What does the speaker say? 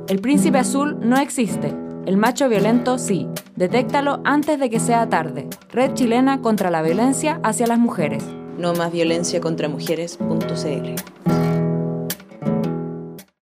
El príncipe azul no existe. El macho violento sí. Detéctalo antes de que sea tarde. Red Chilena contra la Violencia hacia las Mujeres. No más violencia contra mujeres.cl